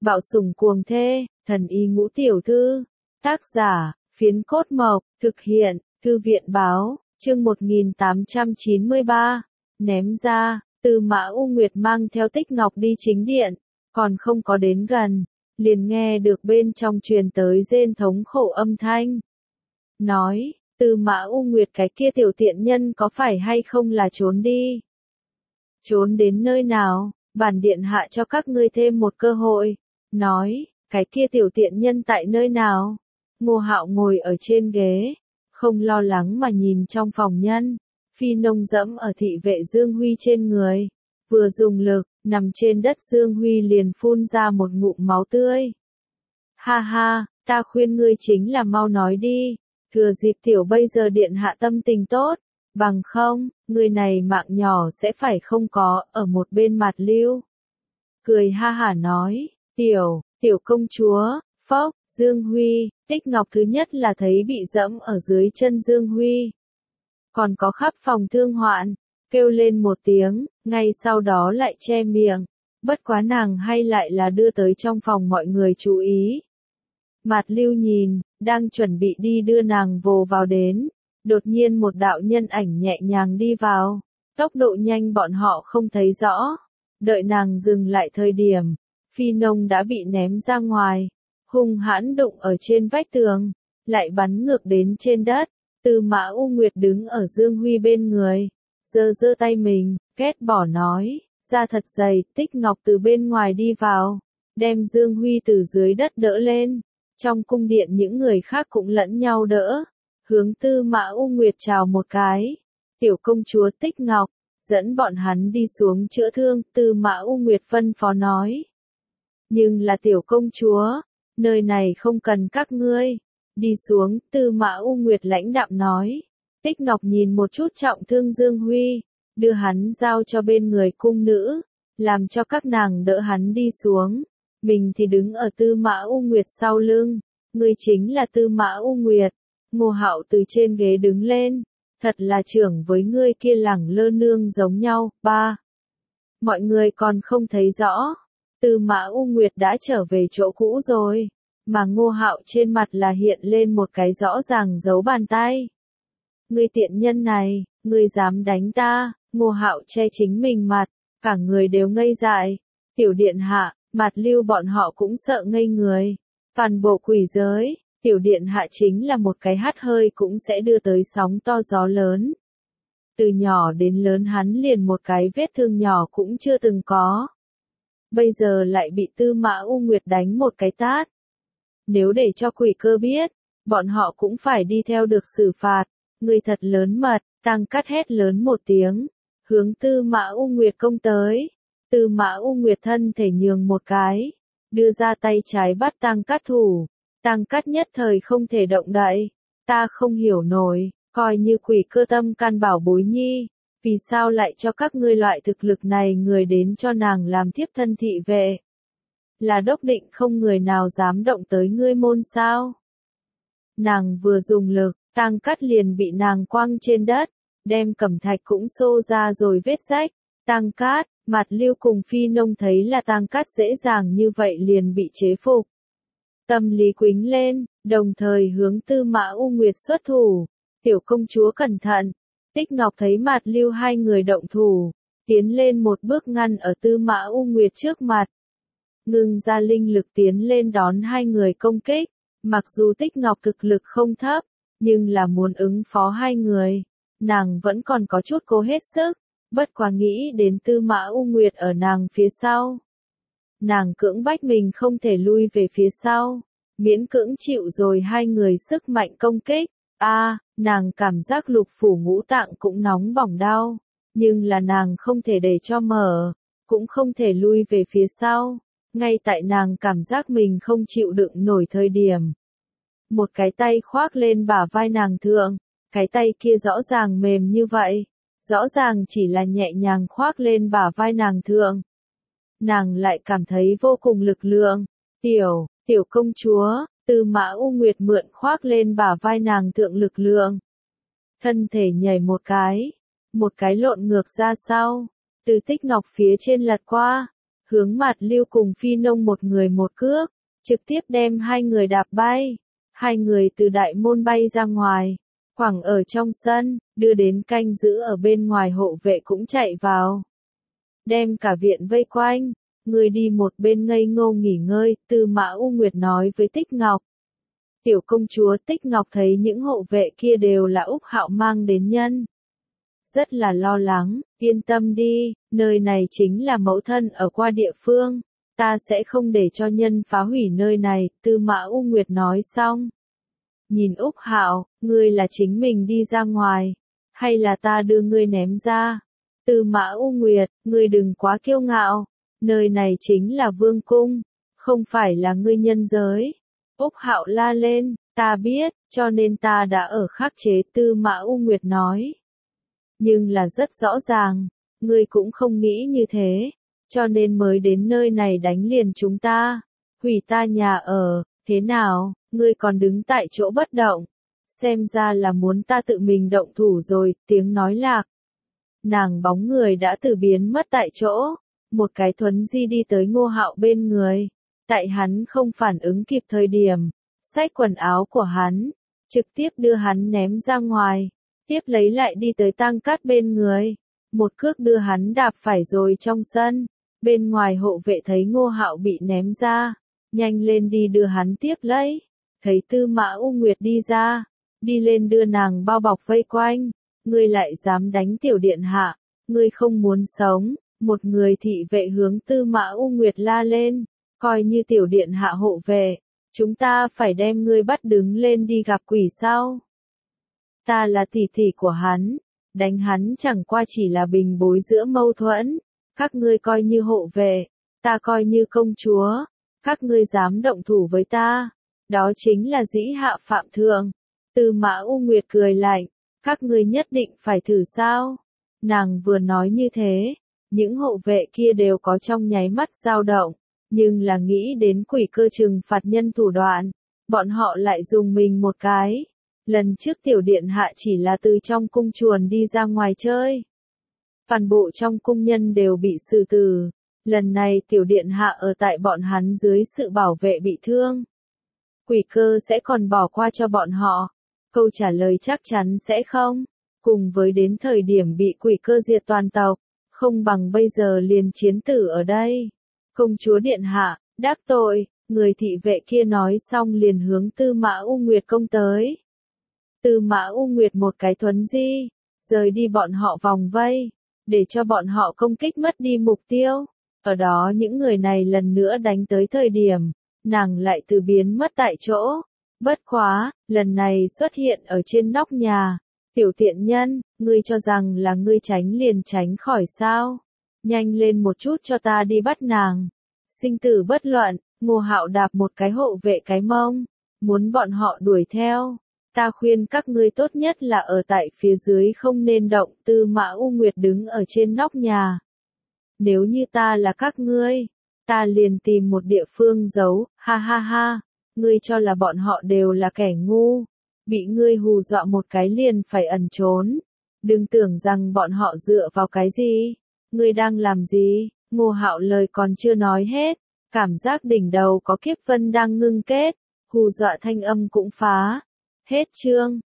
Bạo sủng cuồng thê, thần y ngũ tiểu thư. Tác giả, Phiến Cốt Mộc, thực hiện, Thư viện báo, chương 1893. Ném ra, Tư Mã U Nguyệt mang theo Tích Ngọc đi chính điện, còn không có đến gần, liền nghe được bên trong truyền tới rên thống khổ âm thanh. Nói, Tư Mã U Nguyệt cái kia tiểu tiện nhân có phải hay không là trốn đi? Trốn đến nơi nào? Bản điện hạ cho các ngươi thêm một cơ hội. Nói, cái kia tiểu tiện nhân tại nơi nào? Ngô Hạo ngồi ở trên ghế, không lo lắng mà nhìn trong phòng nhân. Phi Nông dẫm ở thị vệ Dương Huy trên người, vừa dùng lực, nằm trên đất Dương Huy liền phun ra một ngụm máu tươi. Ha ha, ta khuyên ngươi chính là mau nói đi, thừa dịp tiểu bây giờ điện hạ tâm tình tốt, bằng không, người này mạng nhỏ sẽ phải không có, ở một bên Mạt Lưu. Cười ha hả nói, tiểu công chúa, phốc, Dương Huy, Tích Ngọc thứ nhất là thấy bị dẫm ở dưới chân Dương Huy. Còn có khắp phòng thương hoạn, kêu lên một tiếng, ngay sau đó lại che miệng, bất quá nàng hay lại là đưa tới trong phòng mọi người chú ý. Mạt Lưu nhìn, đang chuẩn bị đi đưa nàng vồ vào đến, đột nhiên một đạo nhân ảnh nhẹ nhàng đi vào, tốc độ nhanh bọn họ không thấy rõ, đợi nàng dừng lại thời điểm, Phi Nông đã bị ném ra ngoài, hung hãn đụng ở trên vách tường, lại bắn ngược đến trên đất. Tư Mã U Nguyệt đứng ở Dương Huy bên người, giơ tay mình, ghét bỏ nói, da thật dày. Tích Ngọc từ bên ngoài đi vào, đem Dương Huy từ dưới đất đỡ lên, trong cung điện những người khác cũng lẫn nhau đỡ, hướng Tư Mã U Nguyệt chào một cái, tiểu công chúa Tích Ngọc, dẫn bọn hắn đi xuống chữa thương. Tư Mã U Nguyệt phân phó nói, nhưng là tiểu công chúa, nơi này không cần các ngươi. Đi xuống, Tư Mã U Nguyệt lãnh đạm nói. Tích Ngọc nhìn một chút trọng thương Dương Huy, đưa hắn giao cho bên người cung nữ, làm cho các nàng đỡ hắn đi xuống. Mình thì đứng ở Tư Mã U Nguyệt sau lưng, người chính là Tư Mã U Nguyệt. Ngô Hạo từ trên ghế đứng lên, thật là trưởng với ngươi kia lẳng lơ nương giống nhau. Ba, mọi người còn không thấy rõ, Tư Mã U Nguyệt đã trở về chỗ cũ rồi. Mà Ngô Hạo trên mặt là hiện lên một cái rõ ràng dấu bàn tay. Ngươi tiện nhân này, ngươi dám đánh ta? Ngô Hạo che chính mình mặt, cả người đều ngây dại. Tiểu điện hạ, Mạt Lưu bọn họ cũng sợ ngây người. Toàn bộ quỷ giới, tiểu điện hạ chính là một cái hắt hơi cũng sẽ đưa tới sóng to gió lớn. Từ nhỏ đến lớn hắn liền một cái vết thương nhỏ cũng chưa từng có. Bây giờ lại bị Tư Mã U Nguyệt đánh một cái tát. Nếu để cho quỷ cơ biết, bọn họ cũng phải đi theo được xử phạt. Người thật lớn mật. Tăng Cát hét lớn một tiếng, hướng Tư Mã U Nguyệt công tới. Tư Mã U Nguyệt thân thể nhường một cái, đưa ra tay trái bắt Tăng Cát thủ. Tăng Cát nhất thời không thể động đậy. Ta không hiểu nổi, coi như quỷ cơ tâm can bảo bối nhi, vì sao lại cho các ngươi loại thực lực này người đến cho nàng làm thiếp thân thị vệ? Là đốc định không người nào dám động tới ngươi môn sao? Nàng vừa dùng lực, Tăng Cát liền bị nàng quăng trên đất, đem cẩm thạch cũng xô ra rồi vết rách. Tăng Cát, Mạt Lưu cùng Phi Nông thấy là Tăng Cát dễ dàng như vậy liền bị chế phục. Tâm lý quĩnh lên, đồng thời hướng Tư Mã U Nguyệt xuất thủ. Tiểu công chúa cẩn thận. Tích Ngọc thấy Mạt Lưu hai người động thủ, tiến lên một bước ngăn ở Tư Mã U Nguyệt trước mặt. Ngưng ra linh lực tiến lên đón hai người công kích. Mặc dù Tích Ngọc thực lực không thấp, nhưng là muốn ứng phó hai người, nàng vẫn còn có chút cố hết sức, bất quá nghĩ đến Tư Mã U Nguyệt ở nàng phía sau. Nàng cưỡng bách mình không thể lui về phía sau, miễn cưỡng chịu rồi hai người sức mạnh công kích. Nàng cảm giác lục phủ ngũ tạng cũng nóng bỏng đau, nhưng là nàng không thể để cho mở, cũng không thể lui về phía sau. Ngay tại nàng cảm giác mình không chịu đựng nổi thời điểm, một cái tay khoác lên bả vai nàng thượng, cái tay kia rõ ràng mềm như vậy, rõ ràng chỉ là nhẹ nhàng khoác lên bả vai nàng thượng. Nàng lại cảm thấy vô cùng lực lượng. Tiểu công chúa, Tư Mã U Nguyệt mượn khoác lên bả vai nàng thượng lực lượng. Thân thể nhảy một cái lộn ngược ra sau, từ Tích Ngọc phía trên lật qua, hướng Mạt Lưu cùng Phi Nông một người một cước, trực tiếp đem hai người đạp bay. Hai người từ đại môn bay ra ngoài, khoảng ở trong sân, đưa đến canh giữ ở bên ngoài hộ vệ cũng chạy vào. Đem cả viện vây quanh, người đi một bên ngây ngô nghỉ ngơi, Tư Mã U Nguyệt nói với Tích Ngọc. Tiểu công chúa Tích Ngọc thấy những hộ vệ kia đều là Úc Hạo mang đến nhân. Rất là lo lắng, yên tâm đi, nơi này chính là mẫu thân ở qua địa phương, ta sẽ không để cho nhân phá hủy nơi này, Tư Mã U Nguyệt nói xong. Nhìn Úc Hạo, ngươi là chính mình đi ra ngoài, hay là ta đưa ngươi ném ra? Tư Mã U Nguyệt, ngươi đừng quá kiêu ngạo, nơi này chính là vương cung, không phải là ngươi nhân giới. Úc Hạo la lên, ta biết, cho nên ta đã ở khắc chế, Tư Mã U Nguyệt nói. Nhưng là rất rõ ràng, ngươi cũng không nghĩ như thế, cho nên mới đến nơi này đánh liền chúng ta, hủy ta nhà ở, thế nào, ngươi còn đứng tại chỗ bất động, xem ra là muốn ta tự mình động thủ rồi, tiếng nói lạc. Nàng bóng người đã từ biến mất tại chỗ, một cái thuấn di đi tới Ngô Hạo bên người, tại hắn không phản ứng kịp thời điểm, xách quần áo của hắn, trực tiếp đưa hắn ném ra ngoài, tiếp lấy lại đi tới Tang Cát bên người, một cước đưa hắn đạp phải rồi trong sân, bên ngoài hộ vệ thấy Ngô Hạo bị ném ra, nhanh lên đi đưa hắn tiếp lấy, thấy Tư Mã U Nguyệt đi ra, đi lên đưa nàng bao bọc vây quanh, ngươi lại dám đánh tiểu điện hạ, ngươi không muốn sống, một người thị vệ hướng Tư Mã U Nguyệt la lên, coi như tiểu điện hạ hộ vệ, chúng ta phải đem ngươi bắt đứng lên đi gặp quỷ sao? Ta là tỷ tỷ của hắn, đánh hắn chẳng qua chỉ là bình bối giữa mâu thuẫn, các ngươi coi như hộ vệ, ta coi như công chúa, các ngươi dám động thủ với ta, đó chính là dĩ hạ phạm thượng. Tư Mã U Nguyệt cười lạnh, các ngươi nhất định phải thử sao? Nàng vừa nói như thế, những hộ vệ kia đều có trong nháy mắt dao động, nhưng là nghĩ đến quỷ cơ trừng phạt nhân thủ đoạn, bọn họ lại dùng mình một cái. Lần trước tiểu điện hạ chỉ là từ trong cung chuồn đi ra ngoài chơi. Toàn bộ trong cung nhân đều bị xử tử. Lần này tiểu điện hạ ở tại bọn hắn dưới sự bảo vệ bị thương. Quỷ cơ sẽ còn bỏ qua cho bọn họ. Câu trả lời chắc chắn sẽ không. Cùng với đến thời điểm bị quỷ cơ diệt toàn tộc, không bằng bây giờ liền chiến tử ở đây. Công chúa điện hạ, đắc tội, người thị vệ kia nói xong liền hướng Tư Mã U Nguyệt công tới. Tư Mã U Nguyệt một cái thuấn di, rời đi bọn họ vòng vây, để cho bọn họ công kích mất đi mục tiêu. Ở đó những người này lần nữa đánh tới thời điểm, nàng lại từ biến mất tại chỗ. Bất quá, lần này xuất hiện ở trên nóc nhà. Tiểu tiện nhân, ngươi cho rằng là ngươi tránh liền tránh khỏi sao? Nhanh lên một chút cho ta đi bắt nàng. Sinh tử bất luận, Ngô Hạo đạp một cái hộ vệ cái mông, muốn bọn họ đuổi theo. Ta khuyên các ngươi tốt nhất là ở tại phía dưới không nên động. Tư Mã U Nguyệt đứng ở trên nóc nhà. Nếu như ta là các ngươi, ta liền tìm một địa phương giấu, ha ha ha, ngươi cho là bọn họ đều là kẻ ngu, bị ngươi hù dọa một cái liền phải ẩn trốn. Đừng tưởng rằng bọn họ dựa vào cái gì, ngươi đang làm gì? Ngô Hạo lời còn chưa nói hết, cảm giác đỉnh đầu có kiếp vân đang ngưng kết, hù dọa thanh âm cũng phá. Hết chương.